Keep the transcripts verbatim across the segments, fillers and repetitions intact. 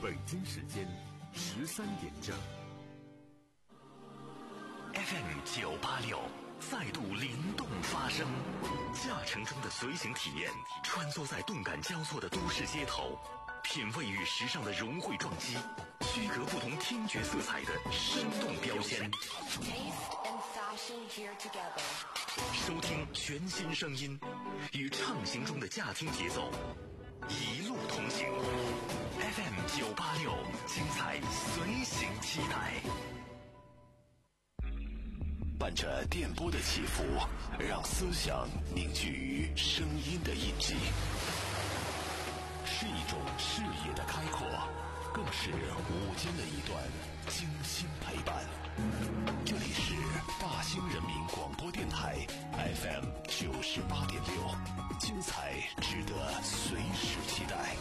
北京时间十三点整。 F M 九八六再度灵动发声，驾乘中的随行体验，穿梭在动感交错的都市街头，品味与时尚的融汇撞击，区隔不同听觉色彩的生动标签。收听全新声音，与畅行中的驾听节奏，一路同行。F M 九八六，精彩随行期待。伴着电波的起伏，让思想凝聚于声音的印记，是一种视野的开阔，更是午间的一段精心陪伴。这里是大兴人民广播电台 F M 九十八点六，精彩值得随时期待。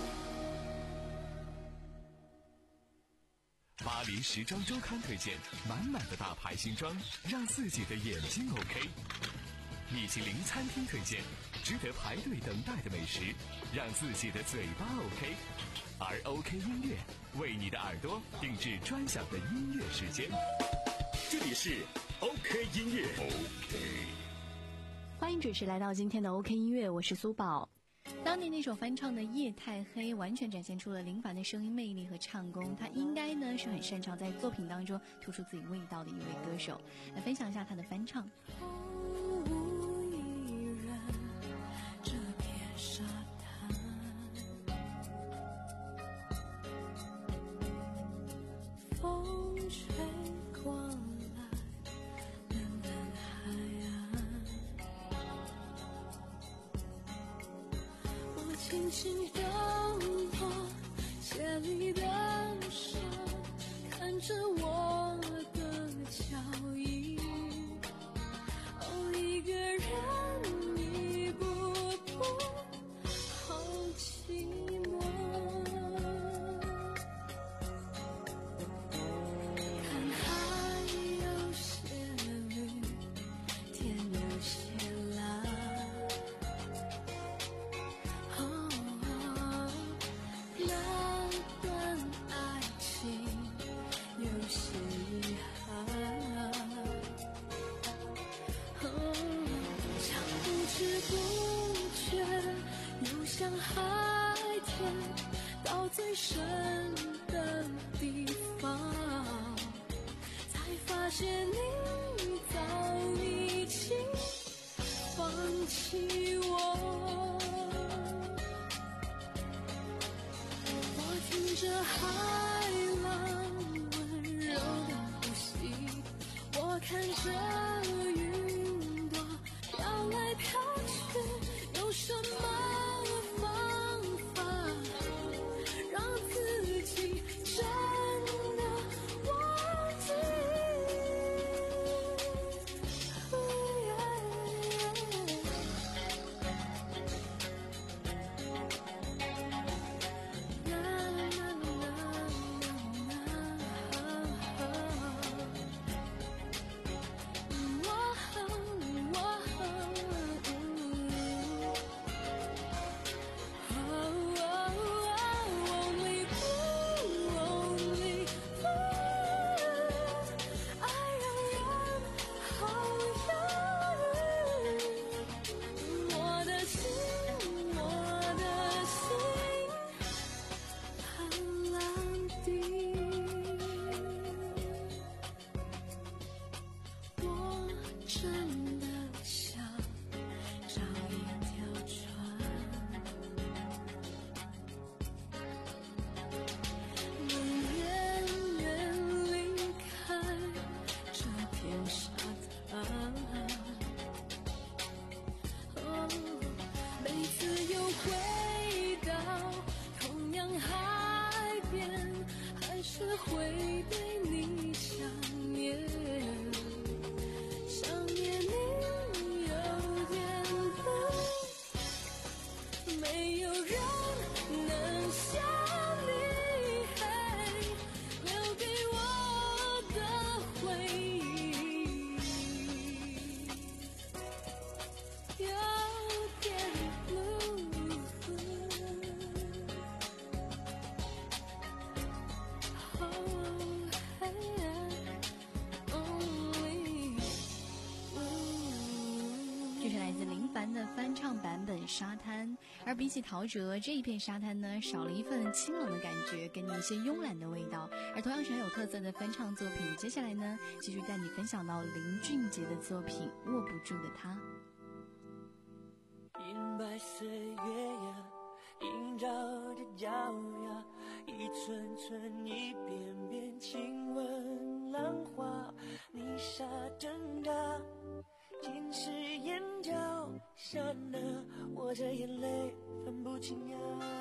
巴黎时装周刊推荐满满的大牌新装，让自己的眼睛 OK。米其林餐厅推荐值得排队等待的美食，让自己的嘴巴 OK。而 OK 音乐为你的耳朵定制专享的音乐时间。这里是 OK 音乐 OK。 欢迎准时来到今天的 OK 音乐，我是苏宝。 当年那首翻唱的《夜太黑》完全展现出了林凡的声音魅力和唱功，他应该呢是很擅长在作品当中突出自己味道的一位歌手。来分享一下他的翻唱。 轻轻摇落鞋里的沙，看着我的脚印，哦，一个人一步步好寂寞。看海有些绿，天有些蓝，不知不觉游向海天，到最深的地方，才发现你早已经放弃我。我听着海浪温柔的呼吸，我看着云朵飘来飘去，有什么方法让自己真的忘记？ 沙滩。而比起陶喆，这一片沙滩呢，少了一份清冷的感觉，给你一些慵懒的味道。而同样是很有特色的翻唱作品，接下来呢，继续带你分享到林俊杰的作品《握不住的他》。 银白岁月呀，映照着脚丫，一寸寸一遍遍亲吻浪花，泥沙挣扎，浸湿眼角，刹那握着眼泪分不清呀。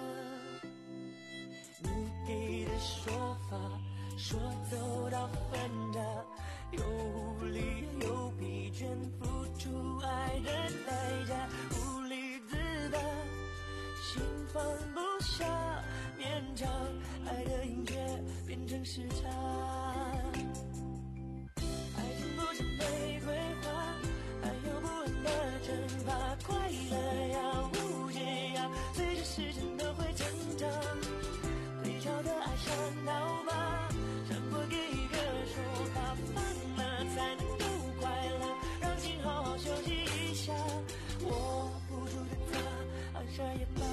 你给的说法，说走到分岔，有无力有疲倦，付出爱的代价，无力自拔，心放不下，勉强爱的音乐变成时差。爱情不是玫瑰花，还有不完的惩罚，快乐呀无解呀，随着时间都会增长，退潮的爱像刀疤，想过给一个说法，放了才能够快乐，让心好好休息一下，握不住的他，放下也罢。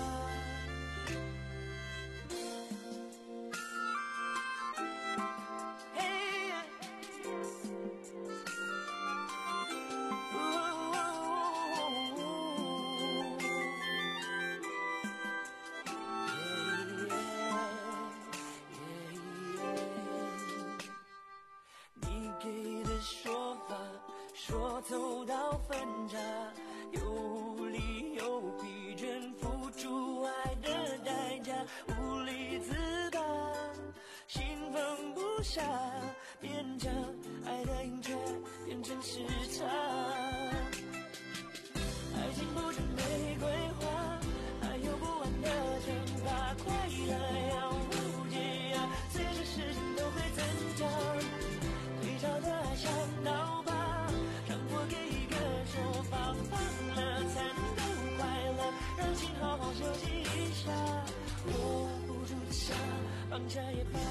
说走到分岔，有无力有疲倦，付出爱的代价，无力自拔，心放不下，勉强爱的音却变成时差。爱情不是玫瑰花，还有不完的惩罚，快乐呀无解呀，随着时间都会增长，退潮的爱像刀疤，好好休息一下，握不住的沙，放下也罢。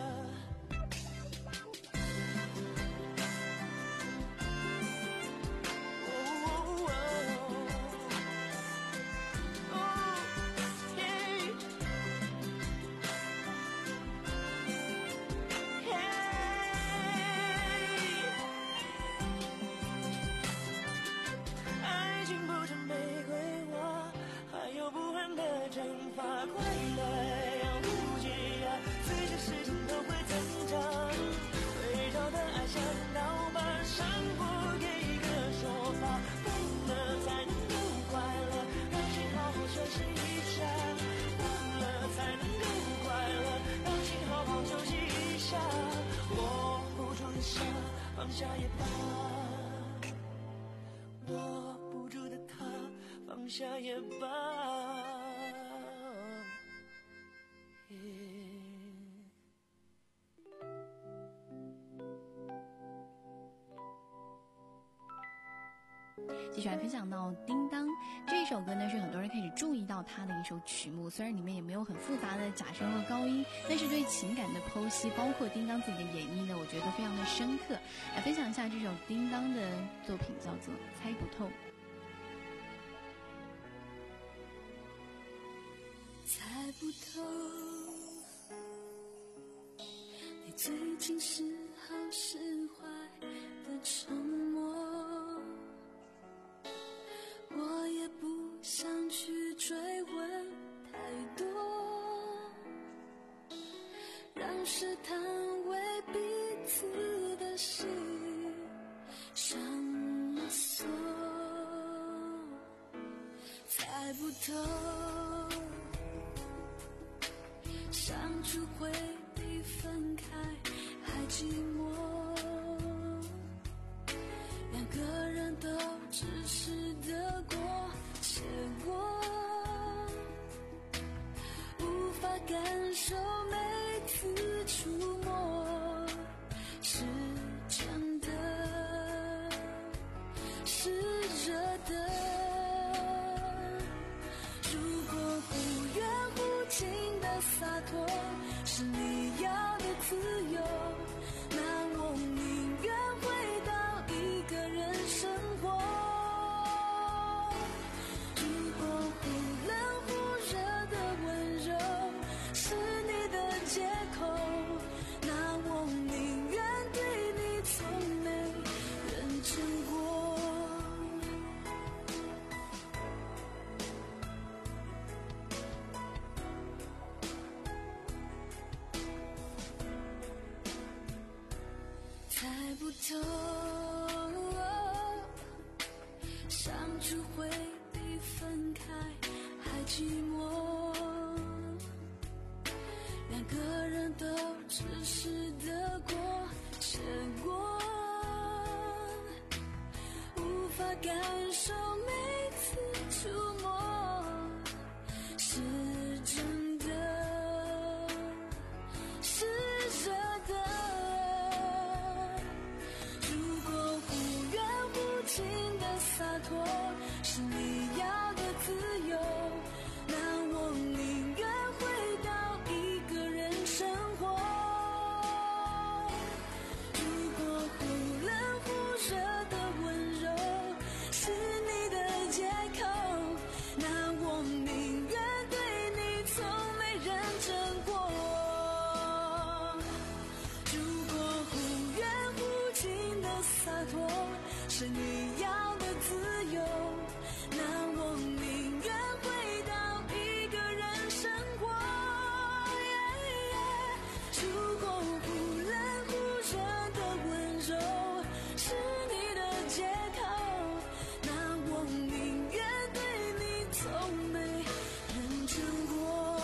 惩罚快乐呀无解呀，随着时间都会增长，退潮的爱像刀疤，伤过给一个说法，疯了才能够快乐，让心好好休息一下，疯了才能够快乐，让心好好休息一下，握不住的沙，放下也罢，握不住的他，放下也罢。 继续来分享到《叮当》这一首歌呢，是很多人开始注意到它的一首曲目。虽然里面也没有很复杂的假声和高音，但是对情感的剖析，包括叮当自己的演绎呢，我觉得都非常的深刻。来分享一下这首叮当的作品，叫做《猜不透》。 猜不透，你最近是好是坏的沉默，我也不想去追问太多，让试探为彼此的心上锁。猜不透，相处会比分开还寂寞，两个人都只是得过且过，无法感受每次触摸是真的，是热的。如果忽远忽近的洒脱是你要的自由，那我宁愿回到一个人生活。如果忽头，相处会比分开还寂寞，两个人都只是得过且过，无法感受每次触摸是真的，是舍得。如果忽远忽近的洒脱是你要的自由，那我宁愿回到一个人生活。如果忽冷忽热的温柔是你的借口，那我宁愿对你从没认真过。如果忽远忽近的洒脱是你要的自由，那我宁愿回到一个人生活。如果忽冷忽热的温柔是你的借口，那我宁愿对你从没认真过。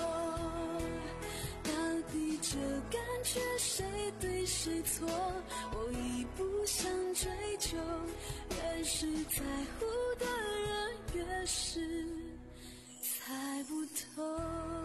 到底这感觉谁对谁错，我已不想追究，越是在乎的人越是猜不透。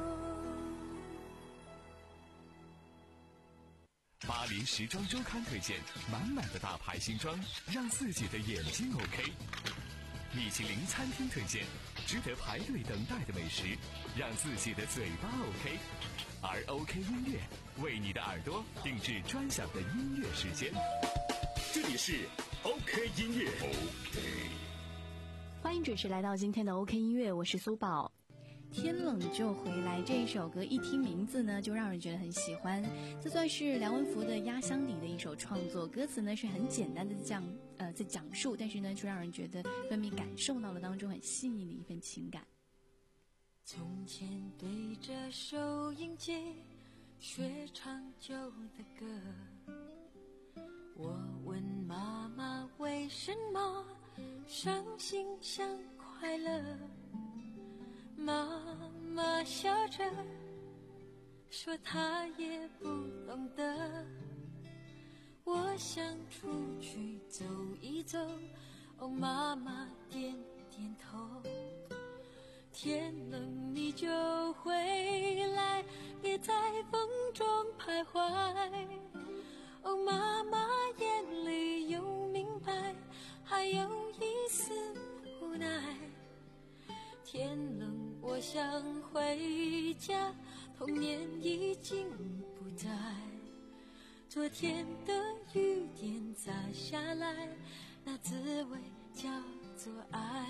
巴黎时装周刊推荐满满的大牌新装，让自己的眼睛 OK。米其林餐厅推荐值得排队等待的美食，让自己的嘴巴 OK。而 OK 音乐为你的耳朵定制专享的音乐时间。 这里是 OK 音乐。OK， 欢迎准时来到今天的 OK 音乐，我是苏宝。 天冷就回来这一首歌一听名字呢就让人觉得很喜欢，这算是梁文福的压箱底的一首创作，歌词呢是很简单的讲呃在讲述，但是呢却让人觉得分明感受到了当中很细腻的一份情感。 从前对着收音机学唱旧的歌，我问妈妈为什么伤心像快乐，妈妈笑着说她也不懂得。我想出去走一走，哦，妈妈点点头。天冷你就回来，别在风中徘徊。哦，妈妈眼里有明白，还有一丝无奈。天冷我想回家，童年已经不在。昨天的雨点洒下来，那滋味叫做爱。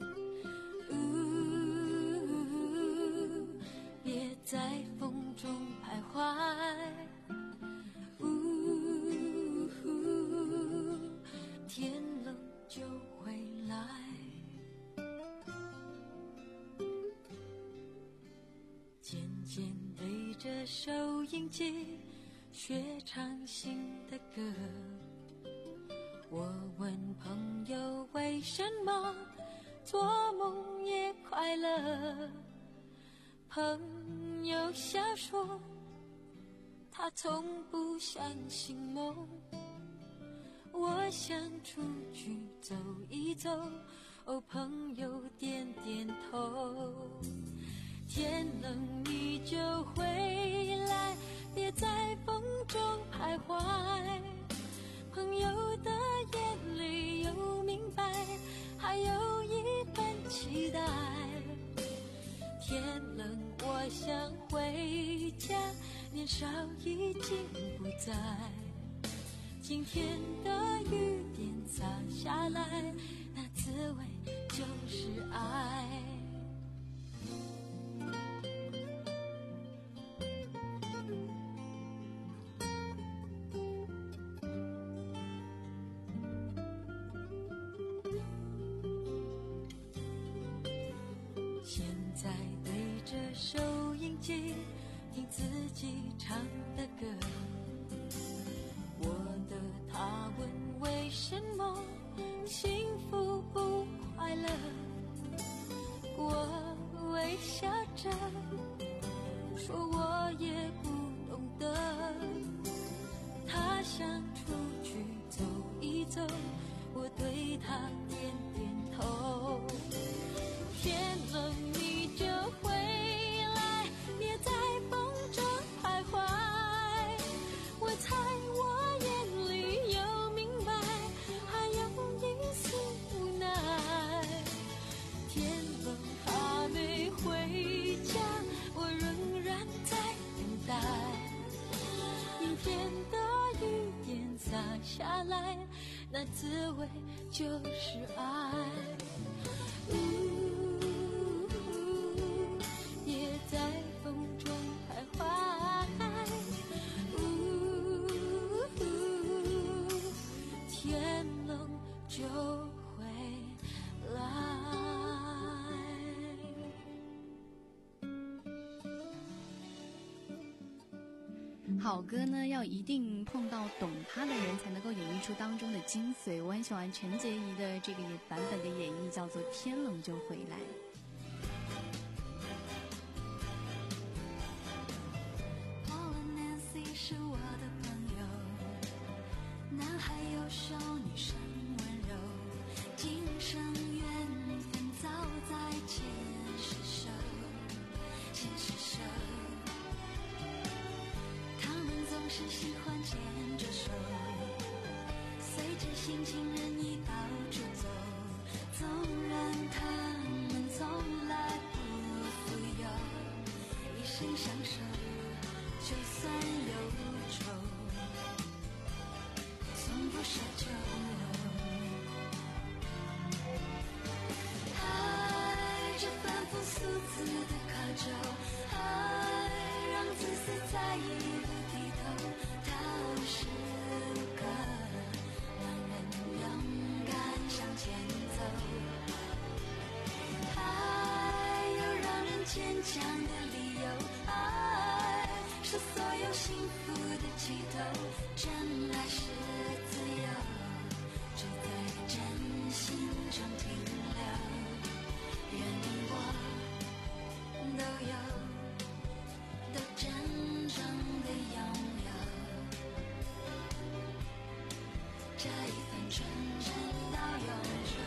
呜，别在风中徘徊。呜，天冷就回来。渐渐对着收音机学唱新的歌，我问朋友为什么做梦也快乐，朋友笑说他从不相信梦。我想出去走一走，哦，朋友点点头。天冷你就回来，别在风中徘徊。朋友的眼里有明白，还有一份期待。天冷我想回家，年少已经不在。今天的雨点洒下来，那滋味就是爱。现在对着收音机听自己唱的歌，我的他问什么幸福不快乐，我微笑着说我也不懂得，他想出去走一走，我对他点点头。天冷你就回来，别在风中徘徊，我猜我眼里有明白，还有一丝无奈。天冷还没回家，我仍然在等待，阴天的雨点洒下来，那滋味就是爱。呜，别在风中徘徊，呜，天冷就回来。 好歌呢，要一定碰到懂它的人才能够演绎出当中的精髓。我很喜欢陈洁仪的这个版本的演绎，叫做《天冷就回来》。 Paul和 Nancy 是我的朋友，男孩优秀，女生温柔，今生缘分早在前世手，前世手。他们总是喜欢牵着手，随着新情人已到处走，纵然他们从来不富有，一生相守，就算忧愁，从不奢求。爱这反复数字的渴求，爱让自私在意不低头，它无时无刻让人勇敢向前走，爱有让人坚强的理由，爱是所有幸福的起头，真爱是自由，只在真心中停留，愿你我都有，都真正的拥有这一份纯真到永久。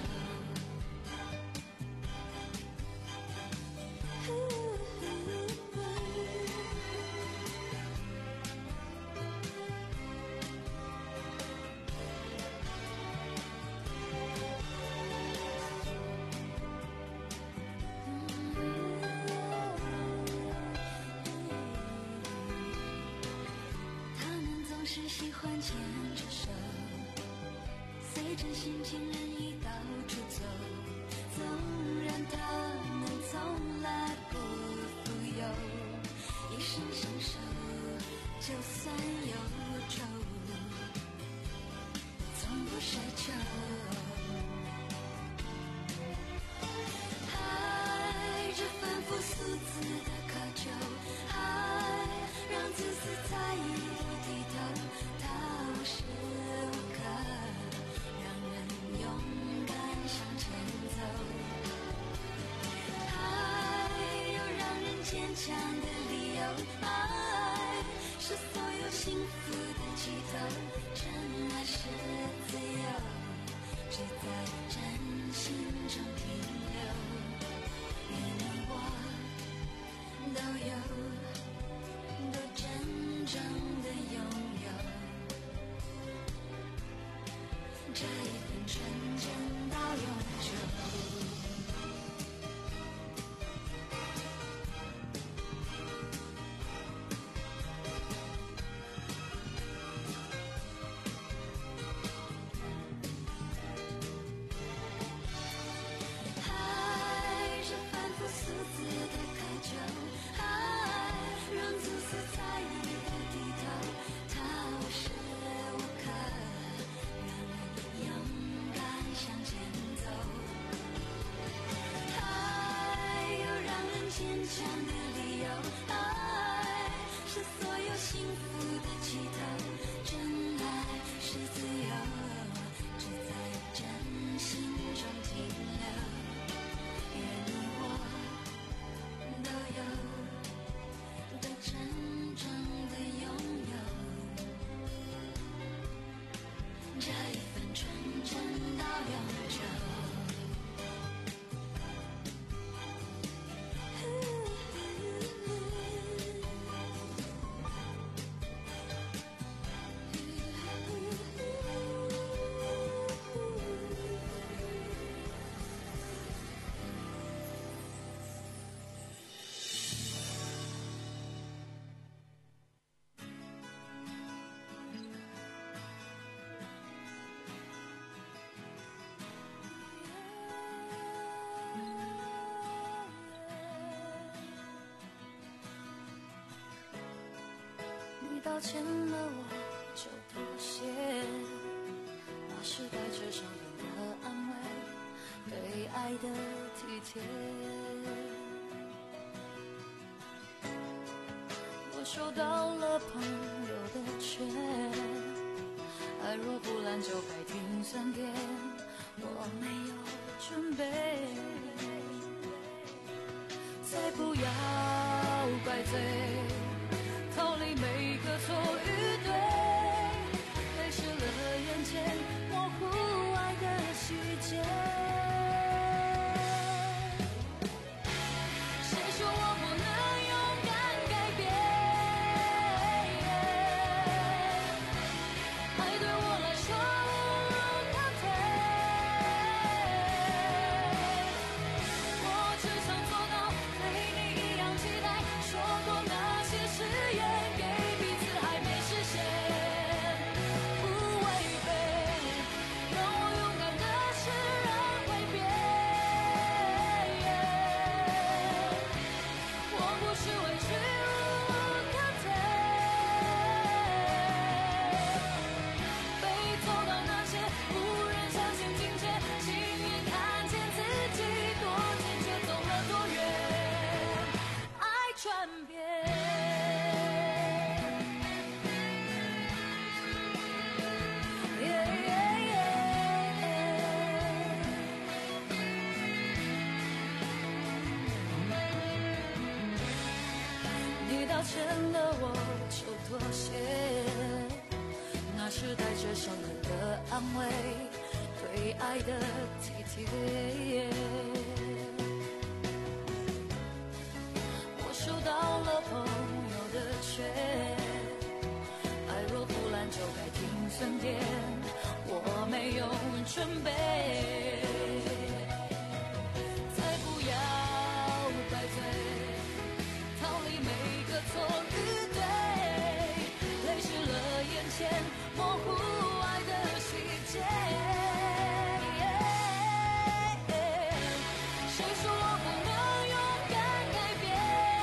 他们总是喜欢牵着手，随着新情人已到处走，纵然他们从来不富有，一生相守，就算忧愁，从不奢求。爱这反复数字的渴求，爱让自私在意不低头，它无时无刻让人勇敢向前走，爱有让人坚强的理由，爱是所有幸福的起头，真爱是自由，只在真心中停留，愿你我都有，都真正的拥有这一份纯真到永久。爱这反复数字的渴求，爱让自私在意不低头， 你道歉了我就妥协，那是带着伤痕的安慰，对爱的体贴。我收到了朋友的劝，爱若不烂就该停三天，我没有准备。再不要怪罪，逃离每个错与对，泪湿了眼前，模糊爱的细节。谁说我不能勇敢改变？爱对我来说无可退，我只想做到对你一样期待，说过那些誓言给彼此还没实现，不违背，让我勇敢的是让会变，我不是委屈无可退，被走到那些不忍相信境界，亲眼看见自己多坚决，走了多远，爱转变。你道歉了我就妥协，那是带着伤痕的安慰，对爱的体贴。我收到了朋友的劝，爱若不烂就该停三天，我没有准备。再不要怪罪，逃离每个错与对，泪湿了眼前，模糊爱的细节。谁说我不能勇敢改变？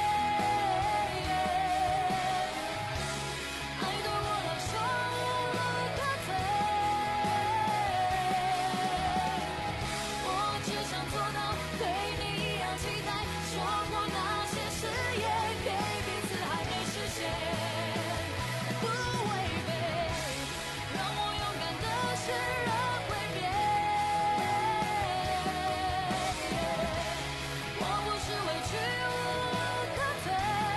爱对我来说无可退，我只想做到对你一样期待，说过那些誓言给彼此还没实现，不违背，让我勇敢的是让会变，我不是委屈无可退，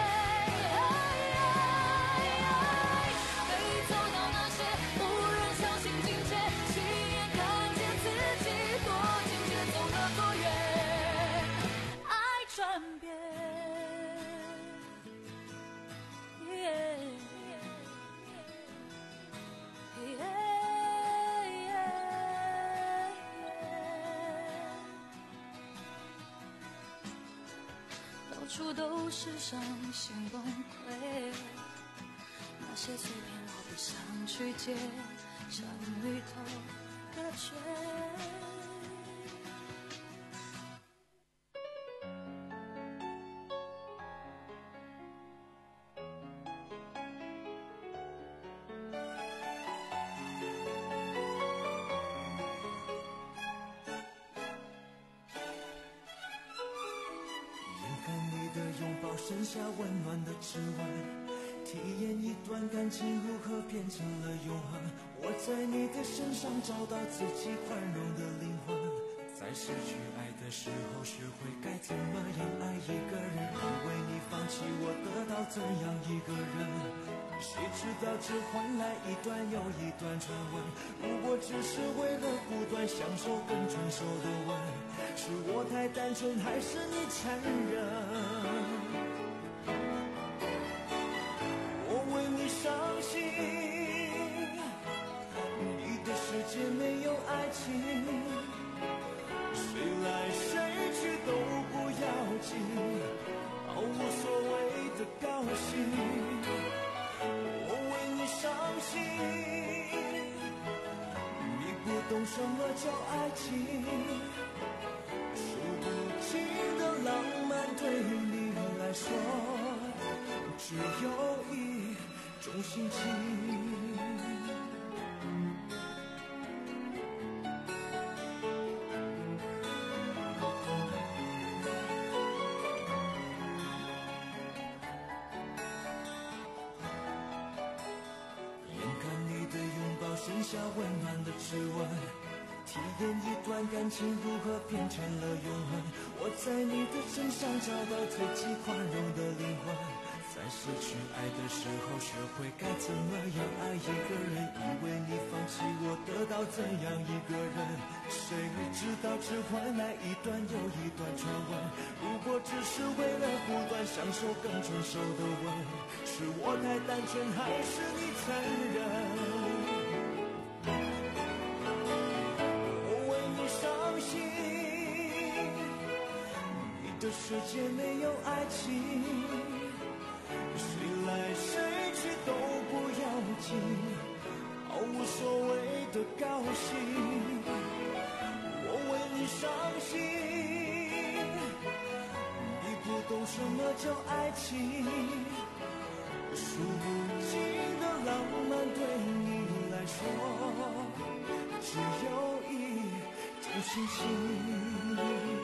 被走到那些不忍相信境界，亲眼看见自己多坚决，走了多远，爱转变。到处都是伤心崩溃，那些碎片我不想去接，像鱼头的缺。 眼看你的拥抱剩下温暖的指纹，体验一段感情如何变成了永恒。我在你的身上找到自己宽容的灵魂，在失去爱的时候学会该怎么样爱一个人，因为你放弃我得到怎样一个人，谁知道只换来一段又一段传闻。如果只是为了不断享受更成熟的吻，是我太单纯还是你残忍？我为你伤心，你的世界没有爱情，谁来谁去都不要紧，毫无所谓的高兴。我为你伤心，你不懂什么叫爱情，数不尽的浪漫对你来说只有一种心情。剩下温暖的指纹，体验一段感情如何变成了永恒。我在你的身上找到自己宽容的灵魂，在失去爱的时候学会该怎么样爱一个人，以为你放弃我得到怎样一个人，谁知道只换来一段又一段传闻。如果只是为了不断享受更成熟的吻，是我太单纯还是你残忍？这世界没有爱情，谁来谁去都不要紧，毫无所谓的高兴。我为你伤心，你不懂什么叫爱情，数不尽的浪漫对你来说，只有一种心情。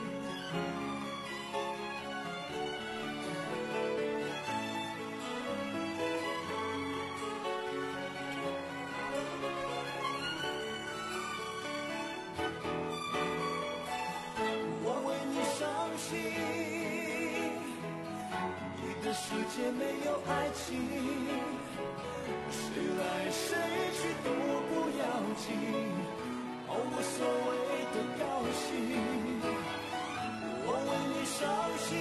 世界没有爱情，谁来谁去都不要紧，毫无所谓的高兴。我为你伤心，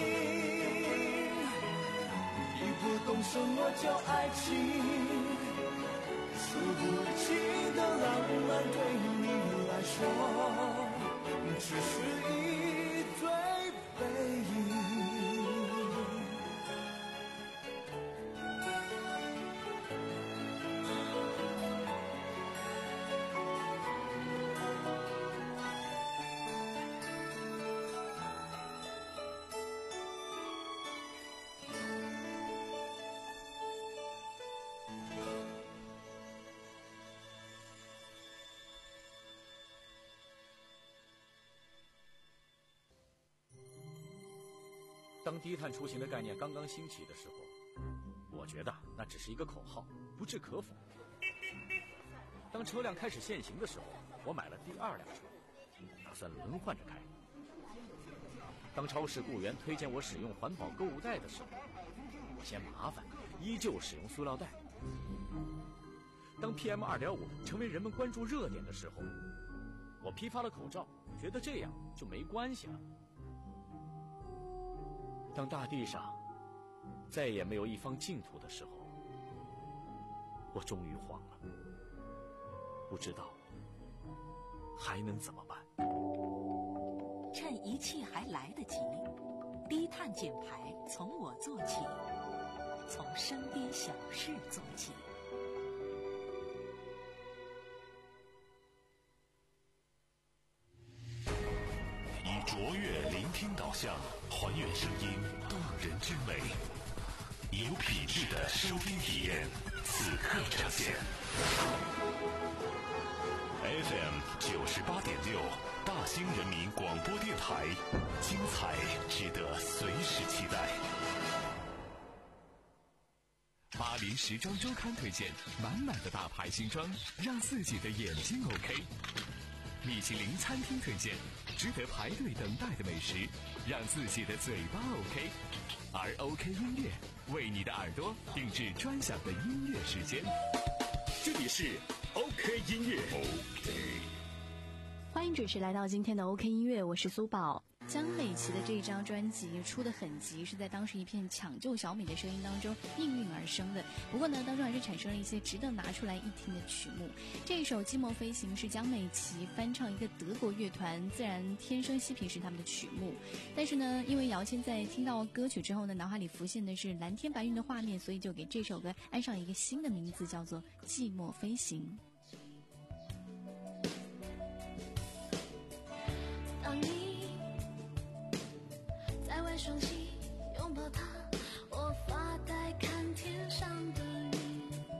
你不懂什么叫爱情，数不尽的浪漫对你来说，只是一堆背影。 当低碳出行的概念刚刚兴起的时候，我觉得那只是一个口号，不置可否。当车辆开始限行的时候，我买了第二辆车，打算轮换着开。当超市雇员推荐我使用环保购物袋的时候，我嫌麻烦，依旧使用塑料袋。当 P M 二点五 成为人们关注热点的时候，我批发了口罩，觉得这样就没关系了。当大地上再也没有一方净土的时候，我终于慌了，不知道还能怎么办。 趁一切还来得及，低碳减排从我做起，从身边小事做起。 以卓越聆听导向，还原声音动人之美，有品质的收听体验，此刻呈现。F M 九十八点六，大兴人民广播电台，精彩值得随时期待。 巴黎时装周刊推荐满满的大牌新装，让自己的眼睛 OK。米其林餐厅推荐值得排队等待的美食，让自己的嘴巴 OK。而 OK 音乐为你的耳朵定制专享的音乐时间。 这里是 OK 音乐。OK， 欢迎准时来到今天的 OK 音乐，我是苏宝。 江美琪的这张专辑出的很急，是在当时一片抢救小米的声音当中应运而生的。不过呢，当中还是产生了一些值得拿出来一听的曲目。这一首《寂寞飞行》是江美琪翻唱一个德国乐团自然天生嬉皮士他们的曲目。但是呢，因为姚谦在听到歌曲之后呢，脑海里浮现的是蓝天白云的画面，所以就给这首歌安上一个新的名字，叫做《寂寞飞行》。 当你在外双膝拥抱他，我发呆看天上的你，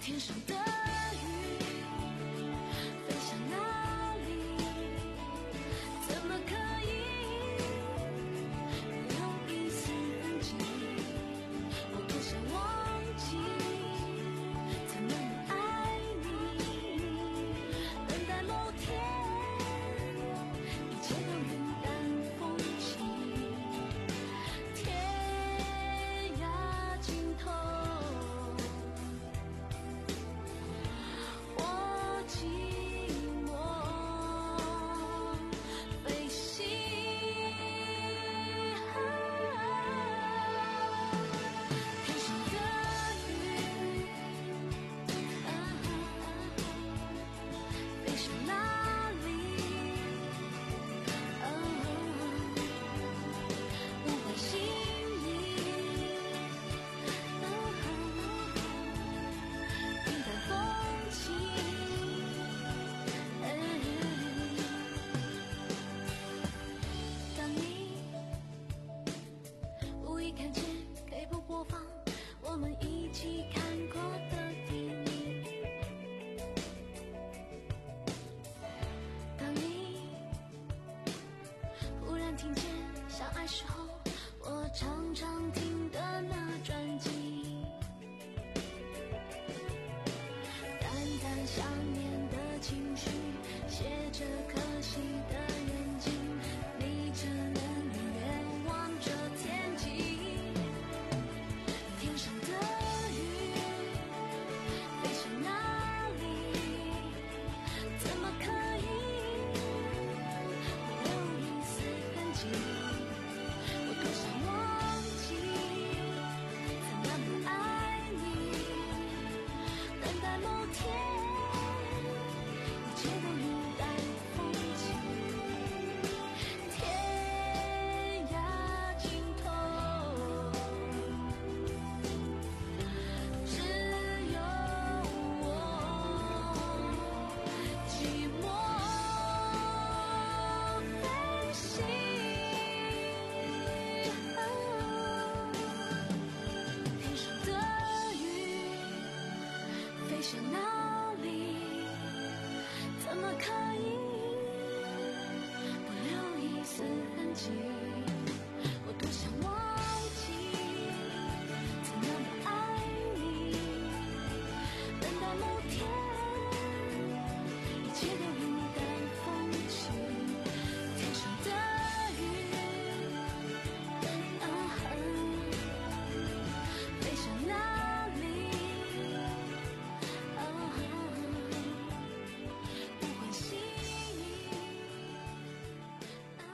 天上的云飞向哪里？怎么可以有一丝痕迹？我多想忘记曾那么爱你，等待某天一切都云淡风轻，天涯尽头我寂寞飞行。天上的云飞向哪里？无关心你，云淡风轻。当你无意看见 K 播播放我们一起看过的电影，当你忽然听见相爱时候我常常听的那专辑，淡淡想念的情绪，写着可惜的眼睛，你只能永远望着天际。天上的云飞向哪里？怎么可以不留一丝痕迹？我多想忘记曾那么爱你，等待某天一切都云淡风轻，天涯尽头只有我寂寞飞行。天上的云飞向哪里？怎么可以不留一丝痕迹？我多想忘记曾那么爱你，等待某天一切都云淡风轻。天上的云啊飞向哪里？啊无关心你啊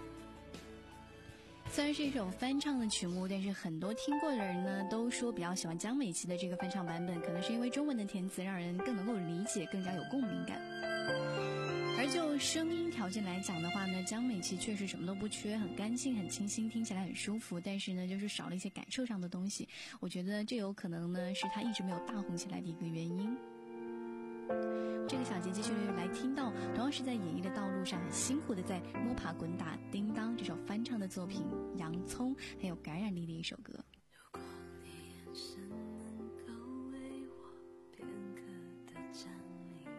虽然是一首翻唱的曲目，但是很多听过的人呢都说比较喜欢江美琪的这个翻唱版本，可能是因为中文的填词让人更能够理解，更加有共鸣感。而就声音条件来讲的话呢，江美琪确实什么都不缺，很干净很清新，听起来很舒服，但是呢就是少了一些感受上的东西，我觉得这有可能呢是她一直没有大红起来的一个原因。这个小节继续来听到同样是在演艺的道路上很辛苦的在摸爬滚打叮当这首翻唱的作品洋葱，很有感染力的一首歌。 如果你眼神能够为我片刻的站立，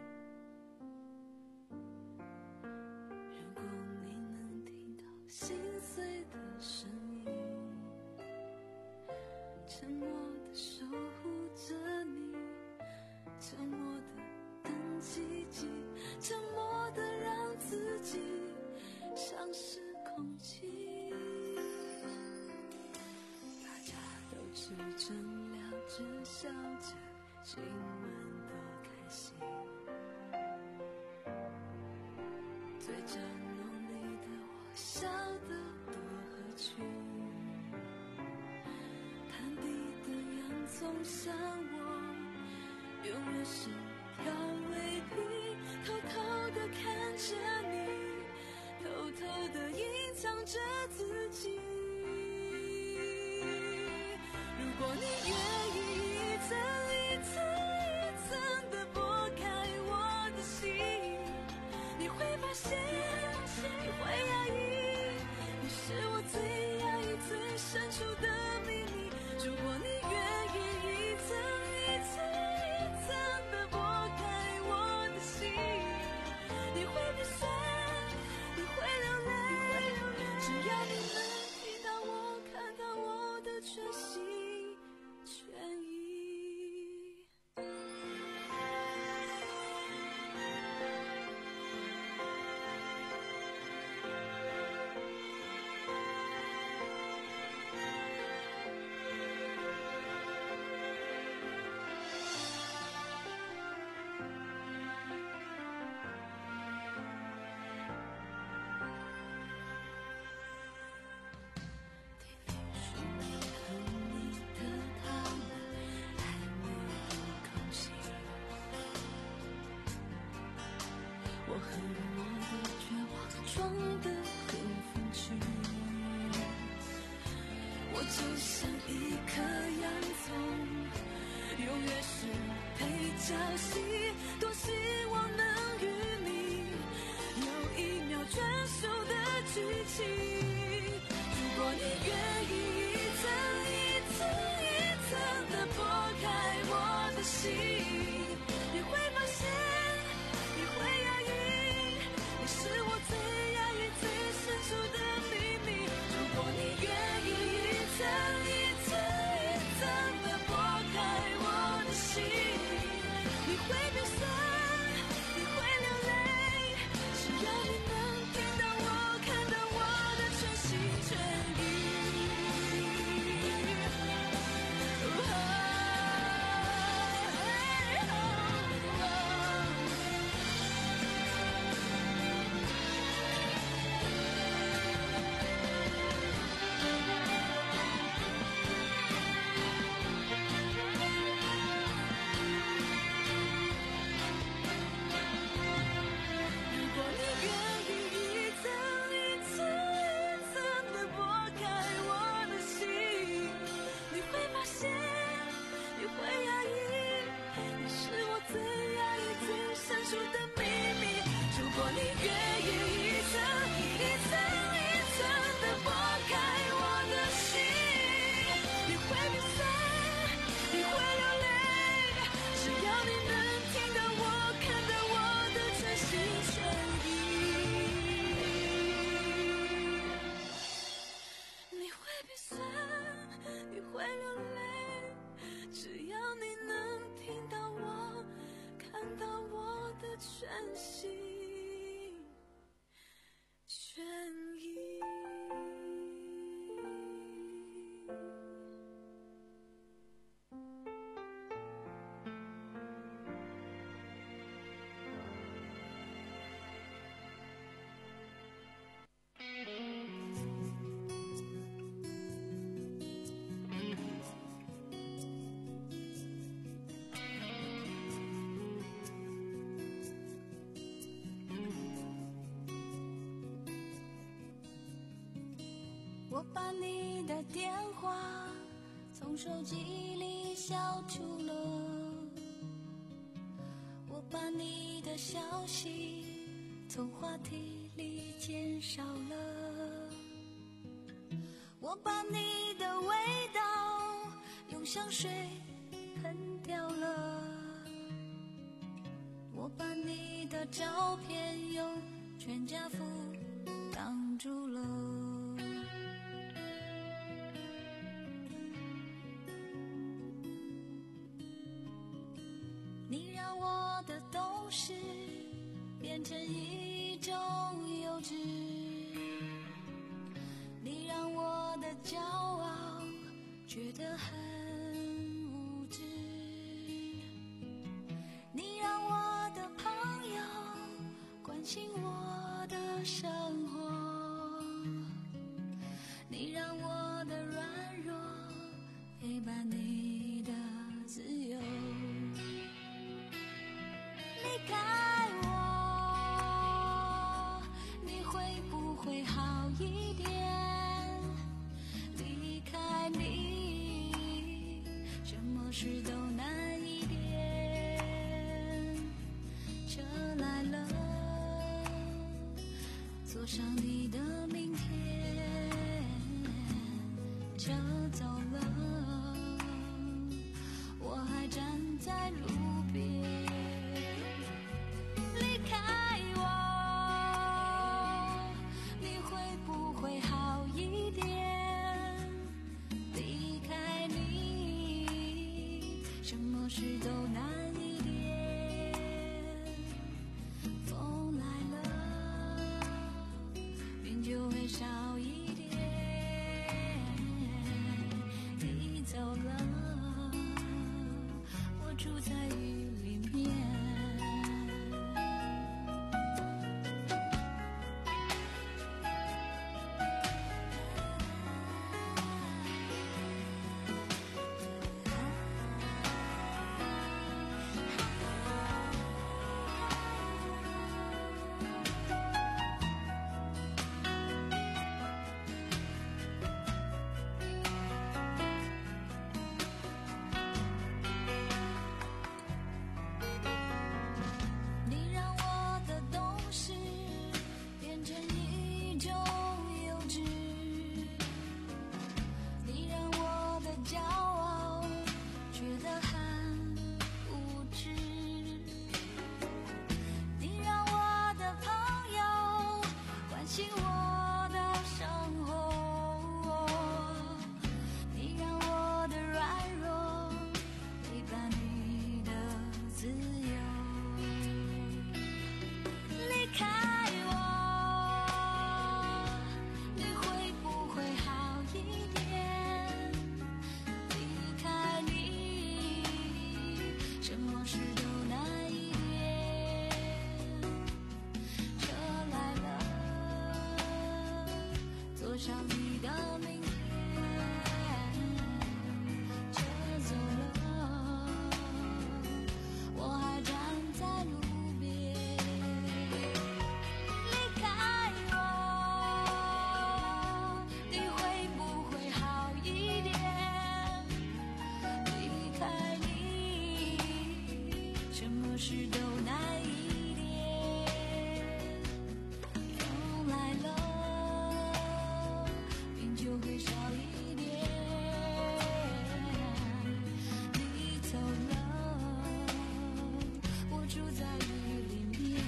如果你能听到心碎的声音，沉默的守护着你，沉默的等奇迹，沉默的让自己像是空气。大家都吃着聊着笑着，今晚多开心。对着浓丽的我笑得多合群，盘底的洋葱像我，永远是条尾皮，偷偷地看着你，偷偷地隐藏着自己。如果你愿意一层一层一层地剥开我的心，你会发现你会压抑，你是我最压抑最深处的秘密。如果你愿意一层一层一层就像一颗洋葱，永远是配角戏，多希望能与你有一秒专属的剧情。如果你愿意一层一层一层地剥开我的心，你会发现你会压抑，你是我最压抑最深处的秘密。如果你愿意一层一层一层地剥开我的心，你会变酸，你会流泪，只要你能听到我，看到我的全心全意。如果你愿意一层一层一层地剥开我的心，你会发现你会压抑，你是我最压抑最深处的秘密。如果你愿意一层一层一层地剥开我的心，你会变酸，你会流泪，只要你能听到我，看到我的全心全意。你会变酸，你会流泪，只要你能听到我，看到我的全心全意。 我把你的电话从手机里消除了，我把你的消息从话题里减少了，我把你的味道用香水喷掉了，我把你的照片用全家福挡住了。你让我的懂事变成一种幼稚，你让我的骄傲觉得很无知，你让我的朋友关心我的生活，你让我的软弱陪伴你的自由。离开我，你会不会好一点？离开你，什么事都难一点。车来了，坐上你的明天。车走了，我还站在路边。离开我，你会不会好一点？离开你，什么事都难一点。风来了，云就会少一点。你走了，我住在雨里面。 事都难一点。车来了，坐上你的明天。车走了，我还站在路边。离开我，你会不会好一点？离开你，什么事都难一点。风来了，云就会少一点。你走了，我住在雨里面。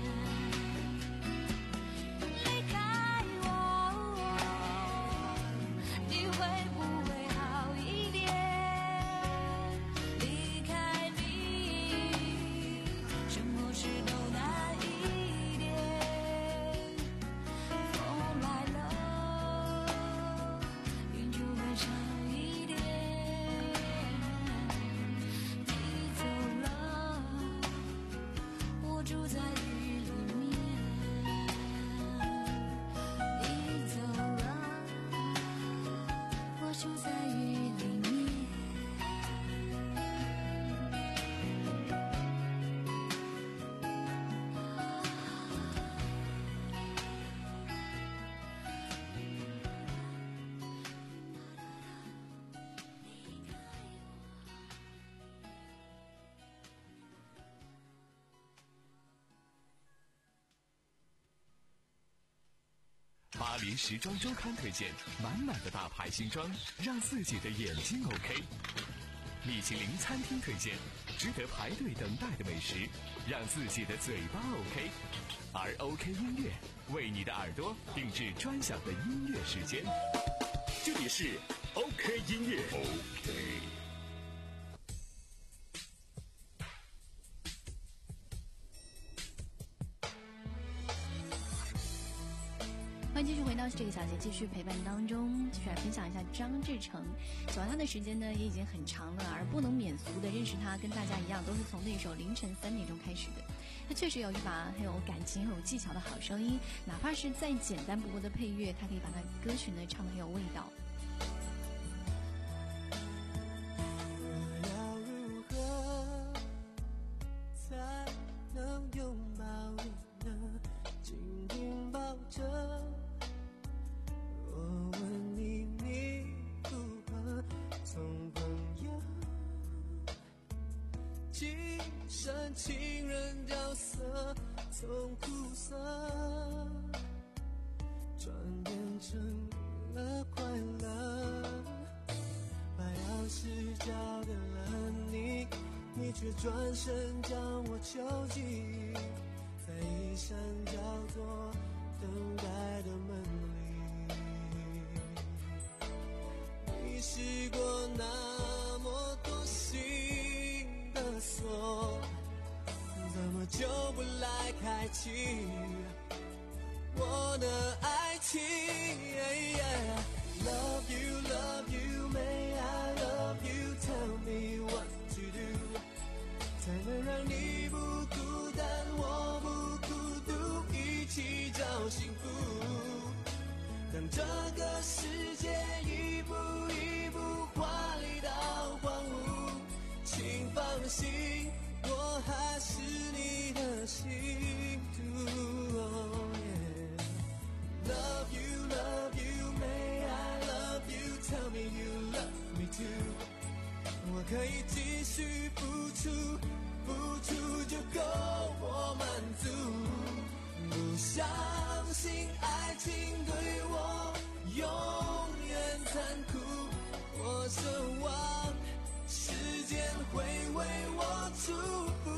离开我，你会不会好一点？离开你，什么事都难一点。风来了，云就会少一点。你走了，我住在雨里面。你走了，我住在雨里面。 巴黎时装周刊推荐满满的大牌新装，让自己的眼睛 OK。米其林餐厅推荐值得排队等待的美食，让自己的嘴巴 OK。而 OK 音乐为你的耳朵定制专享的音乐时间。 这里是 OK 音乐。OK。 欢迎继续回到这个小节，继续陪伴当中，继续来分享一下张志成。喜欢他的时间呢也已经很长了，而不能免俗的认识他，跟大家一样，都是从那首凌晨三点钟开始的。他确实有一把很有感情、很有技巧的好声音，哪怕是再简单不过的配乐，他可以把他歌曲呢唱得很有味道。 我要如何才能拥抱你呢？紧紧抱着。我问你，你如何从朋友晋升情人角色，从苦涩转变成了快乐？把钥匙交给了你，你却转身将我囚禁在一扇叫做等待的门里。你试过那么多新的锁，怎么就不来开启我的爱情？ Love you, love you, may I love you? Tell me what to do， 才能让你不孤单，我不孤独，一起找幸福。当这个世界一步一步华丽到荒芜，请放心，我还是你的信徒。Oh, yeah. Love you, love you, may I love you? Tell me you love me too。我可以继续付出，付出就够我满足。不相信爱情对我永远残酷，我奢望时间会为我祝福。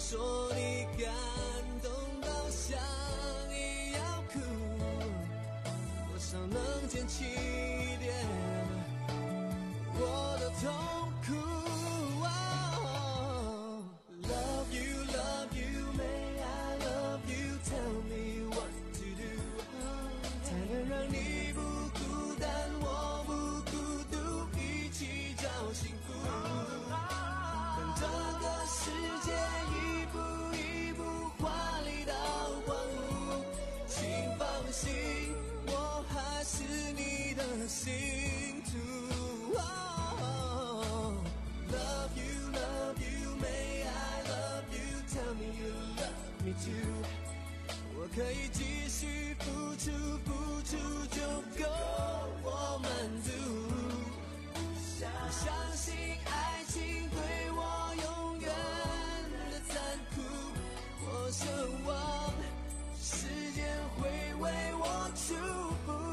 说你感动到想也要哭，多少能捡起一点我的痛苦。Love you, love you, may I love you? Tell me what to do， 才能让你不孤单，我不孤独，一起找幸福。让这个世界一步一步华丽到光复，请放心，我还是你的信徒。Love you, love you, may I love you? Tell me you love me too。我可以继续付出，付出就够我满足。我相信爱情对我永远的残酷，我奢望时间会为我祝福。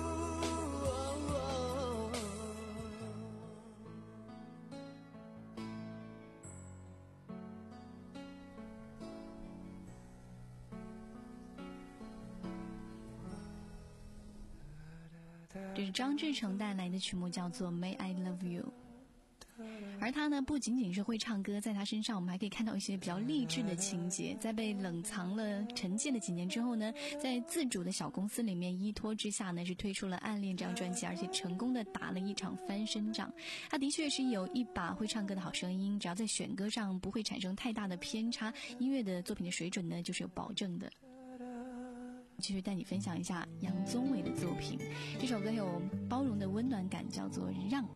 这是张志成带来的曲目，叫做 May I Love You。 而他呢，不仅仅是会唱歌，在他身上我们还可以看到一些比较励志的情节。在被冷藏了沉寂了几年之后呢，在自主的小公司里面依托之下呢，是推出了《暗恋》这张专辑，而且成功的打了一场翻身仗。他的确是有一把会唱歌的好声音，只要在选歌上不会产生太大的偏差，音乐的作品的水准呢就是有保证的。继续带你分享一下杨宗纬的作品，这首歌有包容的温暖感，叫做《让》。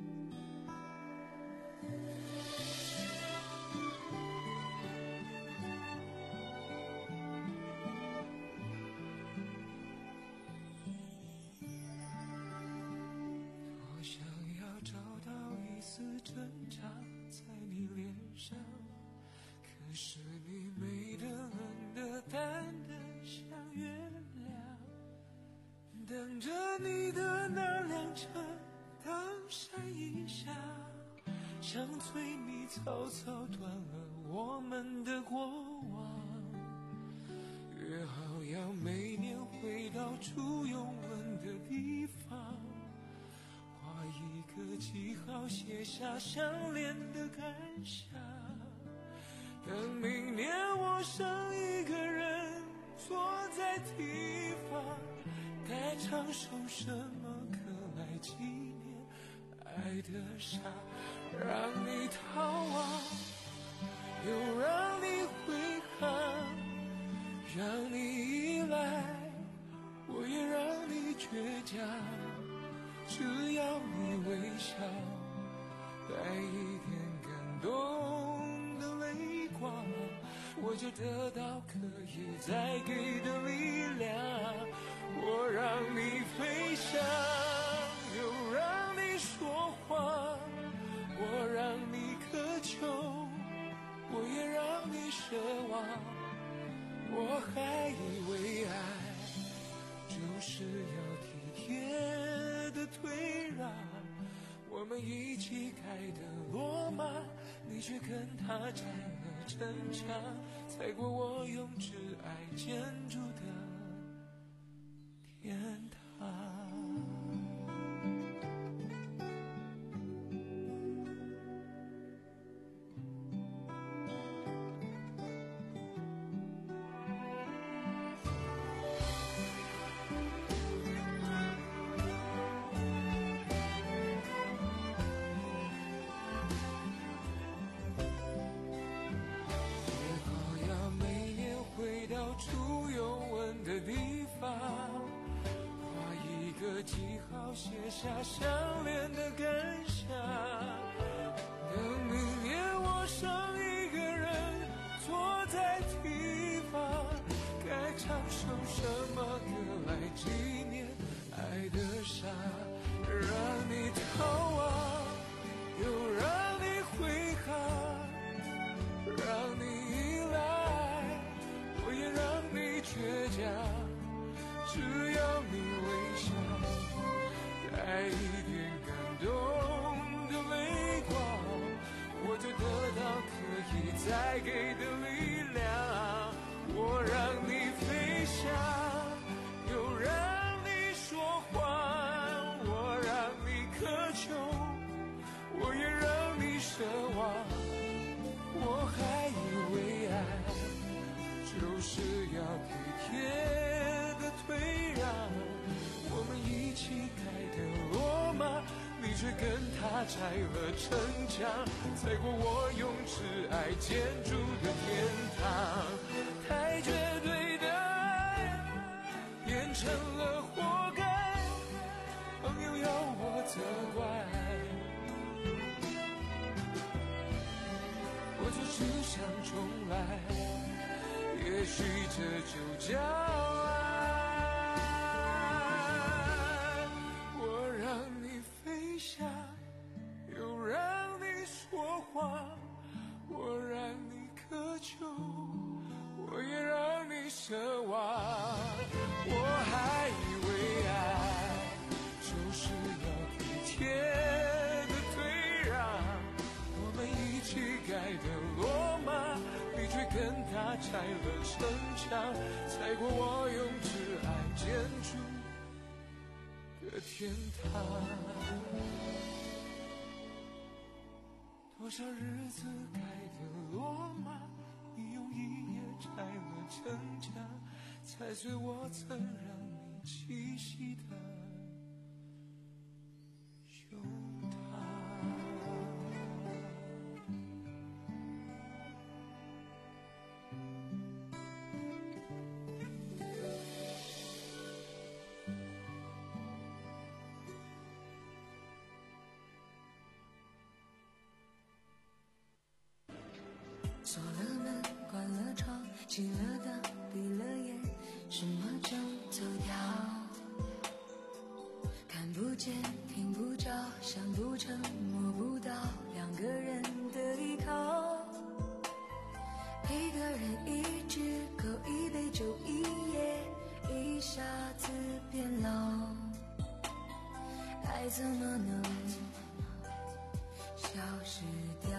我想要找到一丝挣扎在你脸上，可是你美得冷得淡得像月亮，等着你的那辆车灯闪一下，像催你草草断了我们的过往。约好要每年回到初拥吻的地方，画一个记号，写下相恋的感想。等明年我剩一个人坐在地方，该唱首什么歌来纪念爱的傻，让你逃亡，又让你悔恨，让你依赖，我也让你倔强，只要你微笑，带一点感动的泪光，我就得到可以再给的力量。我让你飞翔，又让你说谎，我让你渴求，我也让你奢望。我还以为爱就是要体贴的退让，我们一起盖的罗马，你却跟他拆了城墙，踩过我用挚爱建筑的天堂。初拥吻的地方，画一个记号，写下相恋的感想。等明年我剩一个人坐在地方，该唱首什么歌来纪念爱的傻，让你逃亡，又让你挥汗，让你倔强，只要你微笑，带一点感动的泪光，我就得到可以再给的力量。 就是要体贴的退让。我们一起盖的罗马，你却跟他拆了城墙，踩过我用挚爱建筑的天堂。太绝对的爱变成了活该，朋友要我责怪，我就只想重来，也许这就叫爱。我让你飞翔，又让你说谎，我让你渴求，我也让你奢望。我还以为爱就是要体贴的退让，我们一起盖的罗马，你却跟他拆了城墙，踩过我用挚爱建筑的天堂。多少日子盖的罗马，你用一夜拆了城墙，踩碎我曾让你栖息的胸膛。 锁了门，关了窗，熄了灯，闭了眼，什么正走掉？看不见，听不着，想不成，摸不到，两个人的依靠。一个人一只狗，一杯酒，一夜，一下子变老。爱怎么能消失掉？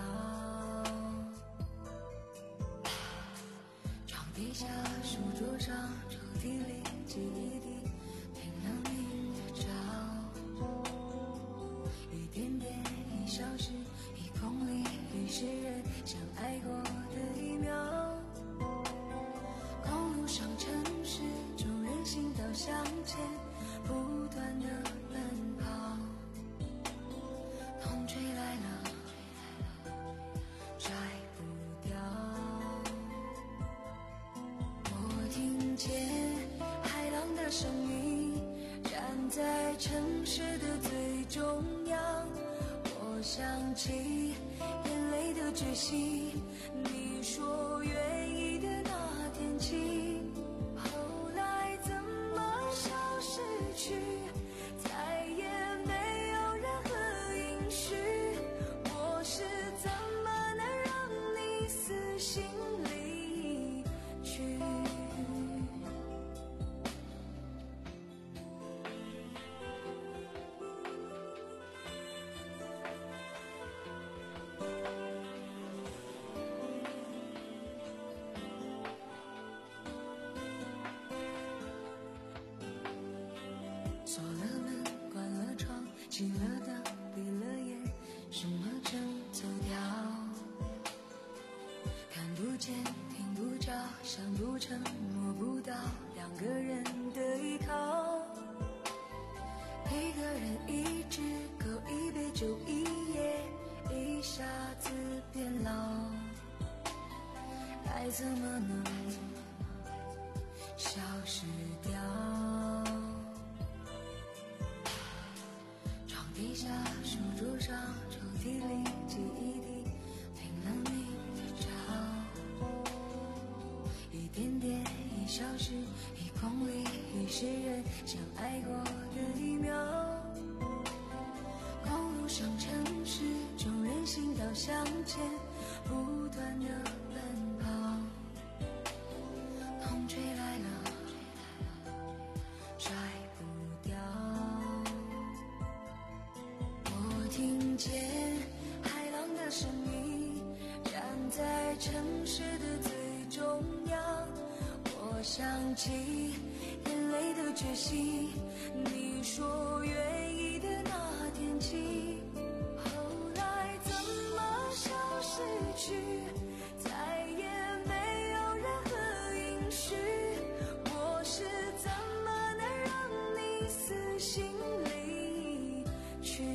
地下书桌上抽屉里记忆里拼了命的找，一点点一小时，一公里一世人相爱过的一秒。公路上城市中人行道向前不断的奔跑，风吹来了摘不掉。听见海浪的声音，站在城市的最中央。我想起眼泪的决心，你说愿意的那天起，后来怎么消失去，再也没有任何音讯。我是怎么能让你死心离去？锁了门，关了窗，熄了灯，闭了眼，什么正走掉？看不见，听不着，想不成，摸不到，两个人的依靠。一个人，一只狗，一杯酒，一夜，一下子变老。爱怎么能消失掉？床底下书桌上抽屉里记忆里拼了命的找，一点点一小时，一公里一世人相爱过的一秒。公路上城市中人行道向前不断的奔跑，风吹来了摘不掉。我听见海浪的声音，站在城市的最中央。我想起眼泪的决心，你说愿意的那天起，后来怎么消失去，再也没有任何音讯。 一丝心里去。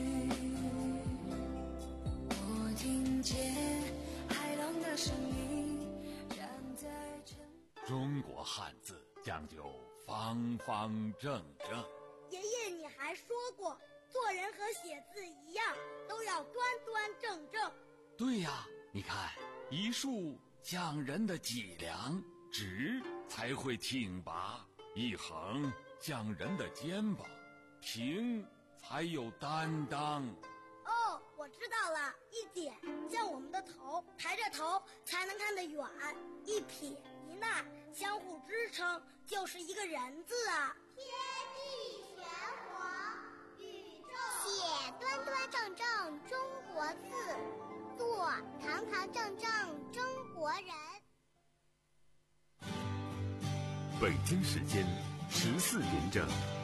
我听见海浪的声音，站在沉。 中国汉字讲究方方正正。 爷爷，你还说过，做人和写字一样，都要端端正正。 对呀，你看，一竖讲人的脊梁，直才会挺拔；一横讲人的肩膀，平才有担当。 哦，我知道了，一点像我们的头，抬着头才能看得远；一撇一捺相互支撑，就是一个人字啊。 天地玄黄，宇宙写端端正正中国字，做堂堂正正中国人。 北京时间十四点整。